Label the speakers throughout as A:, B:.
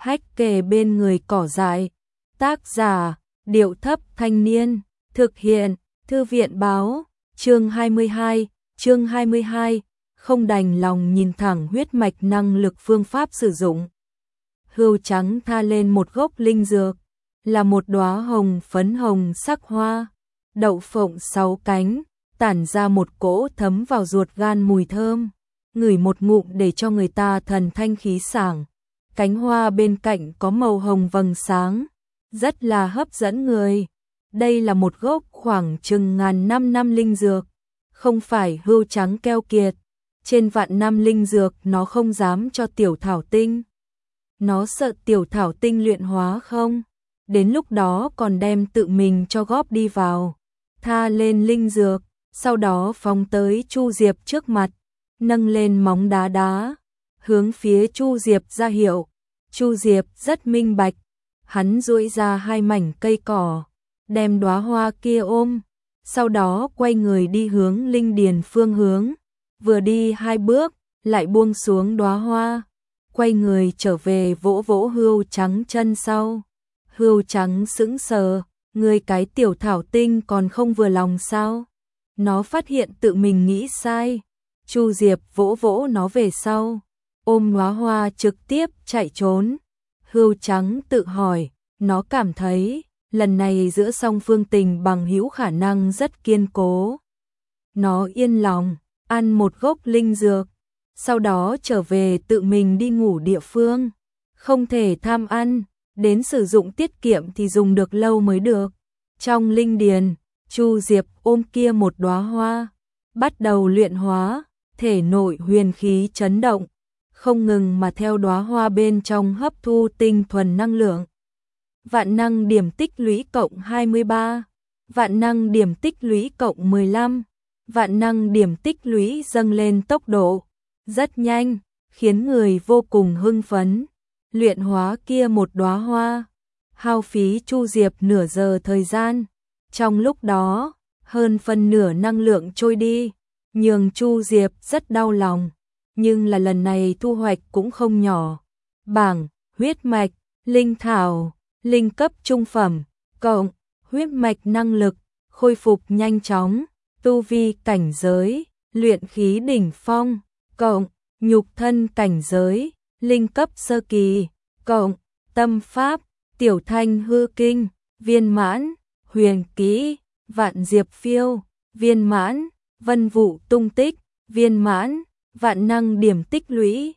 A: hách kề bên người cỏ dại. Tác giả, Điệu Thấp Thanh Niên, thực hiện, Thư viện Báo, chương 22, không đành lòng nhìn thẳng huyết mạch năng lực phương pháp sử dụng. Hươu trắng tha lên một gốc linh dược, là một đóa hồng phấn hồng sắc hoa, đậu phộng 6 cánh, tản ra một cỗ thấm vào ruột gan mùi thơm, ngửi một ngụm để cho người ta thần thanh khí sảng. Cánh hoa bên cạnh có màu hồng vầng sáng, rất là hấp dẫn người. Đây là một gốc khoảng chừng ngàn năm linh dược, không phải hươu trắng keo kiệt. Trên vạn năm linh dược nó không dám cho tiểu thảo tinh. Nó sợ tiểu thảo tinh luyện hóa không, đến lúc đó còn đem tự mình cho góp đi vào. Tha lên linh dược, sau đó phóng tới Chu Diệp trước mặt, nâng lên móng đá, hướng phía Chu Diệp ra hiệu. Chu Diệp rất minh bạch, hắn duỗi ra 2 mảnh cây cỏ, đem đóa hoa kia ôm, sau đó quay người đi hướng linh điền phương hướng, vừa đi 2 bước, lại buông xuống đóa hoa, quay người trở về vỗ vỗ hươu trắng chân sau. Hươu trắng sững sờ, người cái tiểu thảo tinh còn không vừa lòng sao? Nó phát hiện tự mình nghĩ sai. Chu Diệp vỗ vỗ nó về sau, ôm đóa hoa trực tiếp chạy trốn. Hươu trắng tự hỏi, nó cảm thấy lần này giữa song phương tình bằng hữu khả năng rất kiên cố. Nó yên lòng ăn một gốc linh dược, sau đó trở về tự mình đi ngủ địa phương. Không thể tham ăn, đến sử dụng tiết kiệm thì dùng được lâu mới được. Trong linh điền, Chu Diệp ôm kia một đóa hoa, bắt đầu luyện hóa, thể nội huyền khí chấn động, không ngừng mà theo đóa hoa bên trong hấp thu tinh thuần năng lượng. Vạn năng điểm tích lũy cộng 23, vạn năng điểm tích lũy cộng 15, vạn năng điểm tích lũy dâng lên tốc độ rất nhanh, khiến người vô cùng hưng phấn. Luyện hóa kia một đóa hoa, hao phí Chu Diệp nửa giờ thời gian. Trong lúc đó, hơn phân nửa năng lượng trôi đi, nhường Chu Diệp rất đau lòng, nhưng là lần này thu hoạch cũng không nhỏ. Bảng huyết mạch, linh thảo, linh cấp trung phẩm, cộng huyết mạch năng lực, khôi phục nhanh chóng, tu vi cảnh giới, luyện khí đỉnh phong, cộng nhục thân cảnh giới, linh cấp sơ kỳ, cộng tâm pháp, tiểu thanh hư kinh, viên mãn, huyền kỹ, vạn diệp phiêu, viên mãn, vân vụ tung tích, viên mãn, vạn năng điểm tích lũy,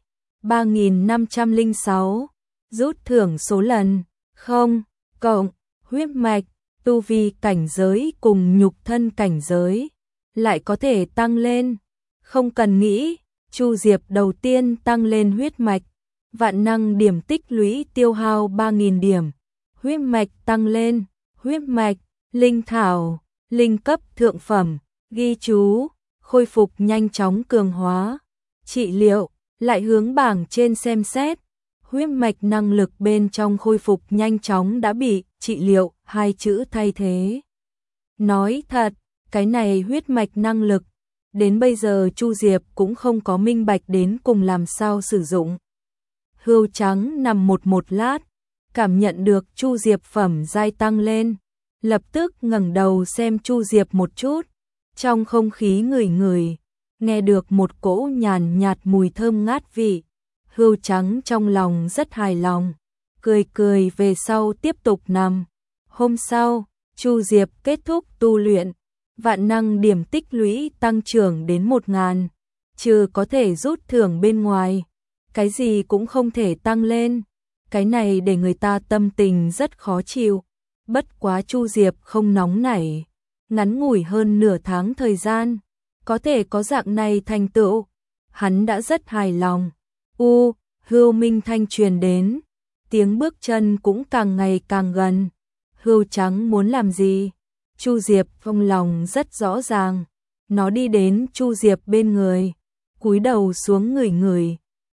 A: 3506, rút thưởng số lần, không, cộng, huyết mạch, tu vi cảnh giới cùng nhục thân cảnh giới, lại có thể tăng lên, không cần nghĩ. Chu Diệp đầu tiên tăng lên huyết mạch, vạn năng điểm tích lũy tiêu hao 3000 điểm, huyết mạch tăng lên, huyết mạch, linh thảo, linh cấp thượng phẩm, ghi chú, khôi phục nhanh chóng cường hóa, trị liệu, lại hướng bảng trên xem xét, huyết mạch năng lực bên trong khôi phục nhanh chóng đã bị trị liệu 2 chữ thay thế. Nói thật, cái này huyết mạch năng lực, đến bây giờ Chu Diệp cũng không có minh bạch đến cùng làm sao sử dụng. Hươu trắng nằm một lát, cảm nhận được Chu Diệp phẩm giai tăng lên, lập tức ngẩng đầu xem Chu Diệp một chút, trong không khí ngửi, nghe được một cỗ nhàn nhạt mùi thơm ngát vị. Hươu trắng trong lòng rất hài lòng, cười về sau tiếp tục nằm. Hôm sau, Chu Diệp kết thúc tu luyện, vạn năng điểm tích lũy tăng trưởng đến 1000, trừ có thể rút thưởng bên ngoài, cái gì cũng không thể tăng lên. Cái này để người ta tâm tình rất khó chịu. Bất quá Chu Diệp không nóng nảy, ngắn ngủi hơn nửa tháng thời gian, có thể có dạng này thành tựu, hắn đã rất hài lòng. Hươu minh thanh truyền đến, tiếng bước chân cũng càng ngày càng gần. Hươu trắng muốn làm gì? Chu Diệp trong lòng rất rõ ràng, nó đi đến Chu Diệp bên người, cúi đầu xuống ngửi.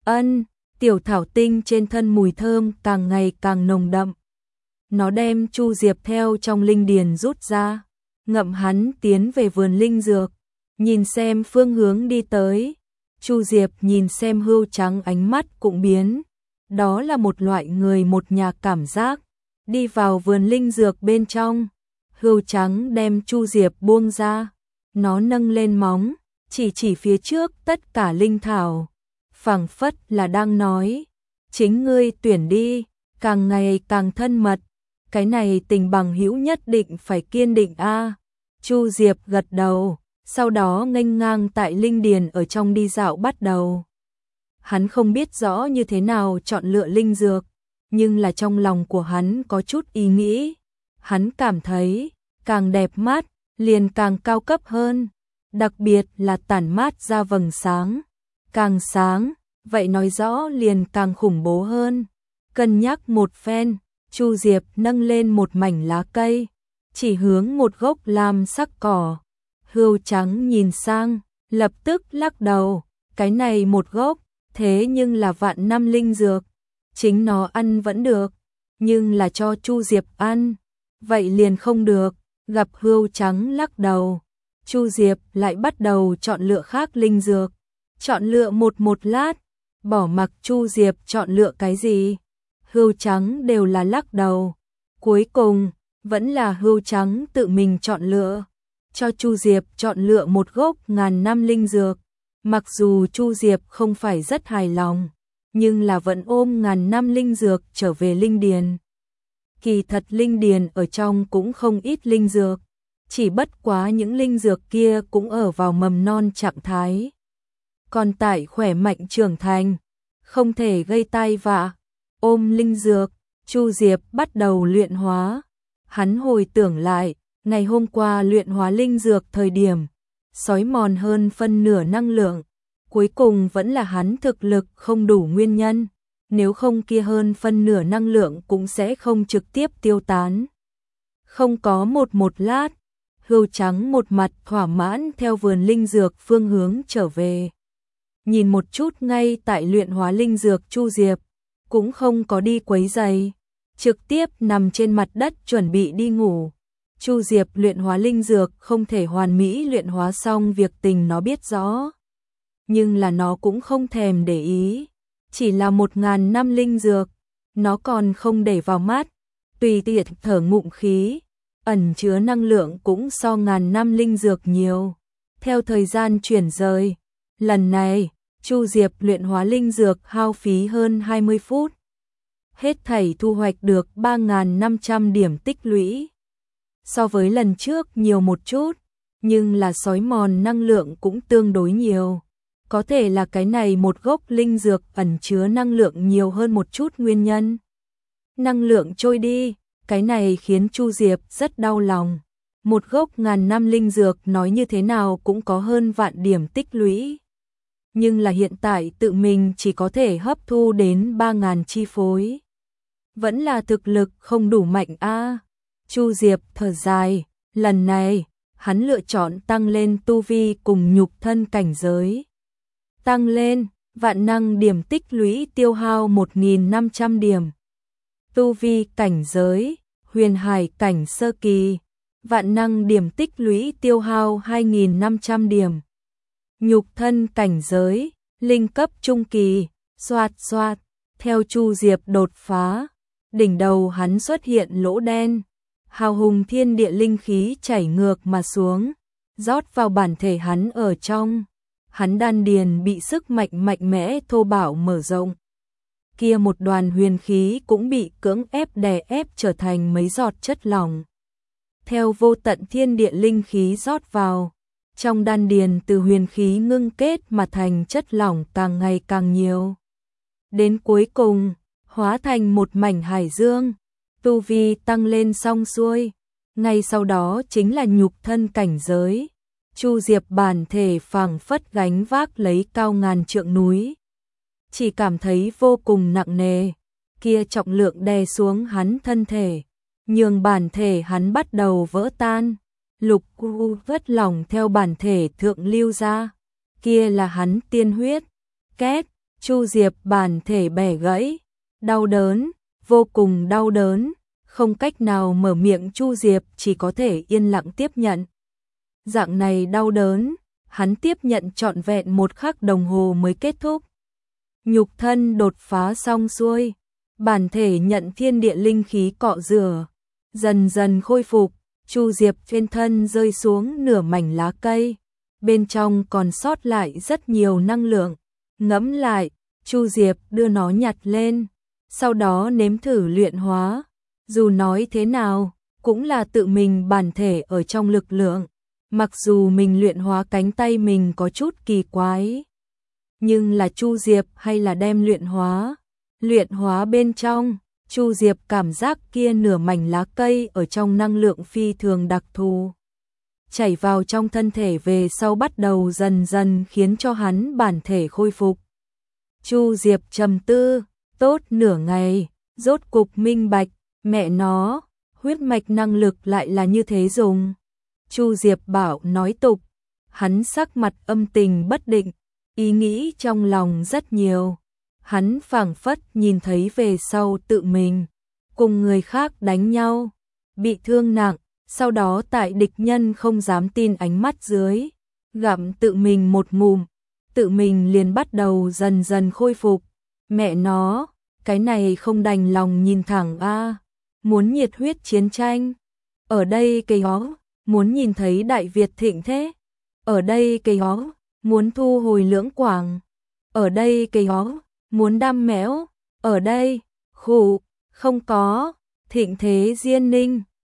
A: Tiểu thảo tinh trên thân mùi thơm càng ngày càng nồng đậm. Nó đem Chu Diệp theo trong linh điền rút ra, ngậm hắn tiến về vườn linh dược, nhìn xem phương hướng đi tới. Chu Diệp nhìn xem hươu trắng ánh mắt cũng biến, đó là một loại người một nhà cảm giác. Đi vào vườn linh dược bên trong, Hươu Trắng đem Chu Diệp buông ra, nó nâng lên móng, chỉ phía trước tất cả linh thảo, phảng phất là đang nói, chính ngươi tuyển đi, càng ngày càng thân mật, cái này tình bằng hữu nhất định phải kiên định a. Chu Diệp gật đầu, sau đó nghênh ngang tại linh điền ở trong đi dạo bắt đầu. Hắn không biết rõ như thế nào chọn lựa linh dược, nhưng là trong lòng của hắn có chút ý nghĩ. Hắn cảm thấy, càng đẹp mắt, liền càng cao cấp hơn, đặc biệt là tản mát ra vầng sáng. Càng sáng, vậy nói rõ liền càng khủng bố hơn. Cân nhắc một phen, Chu Diệp nâng lên một mảnh lá cây, chỉ hướng một gốc lam sắc cỏ. Hươu Trắng nhìn sang, lập tức lắc đầu, cái này một gốc, thế nhưng là vạn năm linh dược, chính nó ăn vẫn được, nhưng là cho Chu Diệp ăn, vậy liền không được. Gặp Hươu Trắng lắc đầu, Chu Diệp lại bắt đầu chọn lựa khác linh dược, chọn lựa một lát, bỏ mặc Chu Diệp chọn lựa cái gì, Hươu Trắng đều là lắc đầu. Cuối cùng, vẫn là Hươu Trắng tự mình chọn lựa, cho Chu Diệp chọn lựa một gốc ngàn năm linh dược. Mặc dù Chu Diệp không phải rất hài lòng, nhưng là vẫn ôm ngàn năm linh dược trở về linh điền. Kỳ thật linh điền ở trong cũng không ít linh dược, chỉ bất quá những linh dược kia cũng ở vào mầm non trạng thái. Còn tại khỏe mạnh trưởng thành, không thể gây tai vạ. Ôm linh dược, Chu Diệp bắt đầu luyện hóa. Hắn hồi tưởng lại, ngày hôm qua luyện hóa linh dược thời điểm, xói mòn hơn phân nửa năng lượng. Cuối cùng vẫn là hắn thực lực không đủ nguyên nhân, nếu không kia hơn phân nửa năng lượng cũng sẽ không trực tiếp tiêu tán. Không có một lát, Hươu Trắng một mặt thỏa mãn theo vườn linh dược phương hướng trở về. Nhìn một chút ngay tại luyện hóa linh dược Chu Diệp, cũng không có đi quấy giày, trực tiếp nằm trên mặt đất chuẩn bị đi ngủ. Chu Diệp luyện hóa linh dược không thể hoàn mỹ luyện hóa xong việc tình nó biết rõ. Nhưng là nó cũng không thèm để ý, chỉ là 1000 năm linh dược, nó còn không để vào mắt, tùy tiện thở ngụm khí, ẩn chứa năng lượng cũng so ngàn năm linh dược nhiều. Theo thời gian chuyển rời, lần này, Chu Diệp luyện hóa linh dược hao phí hơn 20 phút. Hết thảy thu hoạch được 3.500 điểm tích lũy. So với lần trước nhiều một chút, nhưng là xói mòn năng lượng cũng tương đối nhiều. Có thể là cái này một gốc linh dược ẩn chứa năng lượng nhiều hơn một chút nguyên nhân. Năng lượng trôi đi, cái này khiến Chu Diệp rất đau lòng. Một gốc ngàn năm linh dược nói như thế nào cũng có hơn vạn điểm tích lũy. Nhưng là hiện tại tự mình chỉ có thể hấp thu đến 3.000 chi phối. Vẫn là thực lực không đủ mạnh a. Chu Diệp thở dài, lần này, hắn lựa chọn tăng lên tu vi cùng nhục thân cảnh giới. Tăng lên, vạn năng điểm tích lũy tiêu hao 1.500 điểm. Tu vi cảnh giới, huyền hải cảnh sơ kỳ, vạn năng điểm tích lũy tiêu hao 2.500 điểm. Nhục thân cảnh giới, linh cấp trung kỳ, xoạt xoạt, theo Chu Diệp đột phá, đỉnh đầu hắn xuất hiện lỗ đen, hào hùng thiên địa linh khí chảy ngược mà xuống, rót vào bản thể hắn ở trong. Hắn đan điền bị sức mạnh mạnh mẽ thô bạo mở rộng. Kia một đoàn huyền khí cũng bị cưỡng ép đè ép trở thành mấy giọt chất lỏng. Theo vô tận thiên địa linh khí rót vào, trong đan điền từ huyền khí ngưng kết mà thành chất lỏng càng ngày càng nhiều. Đến cuối cùng, hóa thành một mảnh hải dương, tu vi tăng lên xong xuôi, ngay sau đó chính là nhục thân cảnh giới. Chu Diệp bản thể phảng phất gánh vác lấy cao ngàn trượng núi. Chỉ cảm thấy vô cùng nặng nề, kia trọng lượng đè xuống hắn thân thể, nhường bản thể hắn bắt đầu vỡ tan. Lục cu vất lỏng theo bản thể thượng lưu ra, kia là hắn tiên huyết. Két, Chu Diệp bản thể bẻ gãy, đau đớn, vô cùng đau đớn, không cách nào mở miệng. Chu Diệp chỉ có thể yên lặng tiếp nhận. Dạng này đau đớn, hắn tiếp nhận trọn vẹn 1 khắc đồng hồ mới kết thúc. nhục thân đột phá xong xuôi, bản thể nhận thiên địa linh khí cọ rửa, dần dần khôi phục. Chu Diệp trên thân rơi xuống nửa mảnh lá cây, bên trong còn sót lại rất nhiều năng lượng. Ngẫm lại, Chu Diệp đưa nó nhặt lên, sau đó nếm thử luyện hóa. Dù nói thế nào, cũng là tự mình bản thể ở trong lực lượng. Mặc dù mình luyện hóa cánh tay mình có chút kỳ quái, nhưng là Chu Diệp hay là đem luyện hóa. Luyện hóa bên trong, Chu Diệp cảm giác kia nửa mảnh lá cây ở trong năng lượng phi thường đặc thù, chảy vào trong thân thể về sau bắt đầu dần dần khiến cho hắn bản thể khôi phục. Chu Diệp trầm tư, tốt nửa ngày, rốt cục minh bạch, mẹ nó, huyết mạch năng lực lại là như thế dùng. Chu Diệp bảo nói tục, hắn sắc mặt âm tình bất định, ý nghĩ trong lòng rất nhiều. Hắn phảng phất nhìn thấy về sau tự mình cùng người khác đánh nhau, bị thương nặng, sau đó tại địch nhân không dám tin ánh mắt dưới, gặm tự mình một ngụm, tự mình liền bắt đầu dần dần khôi phục. Mẹ nó, cái này không đành lòng nhìn thẳng a, muốn nhiệt huyết chiến tranh. Ở đây cây ó, muốn nhìn thấy Đại Việt thịnh thế. Ở đây cây ó, muốn thu hồi Lưỡng Quảng. Ở đây cây ó, muốn đam mẽo. Ở đây, khụ, không có, thịnh thế Diên Ninh.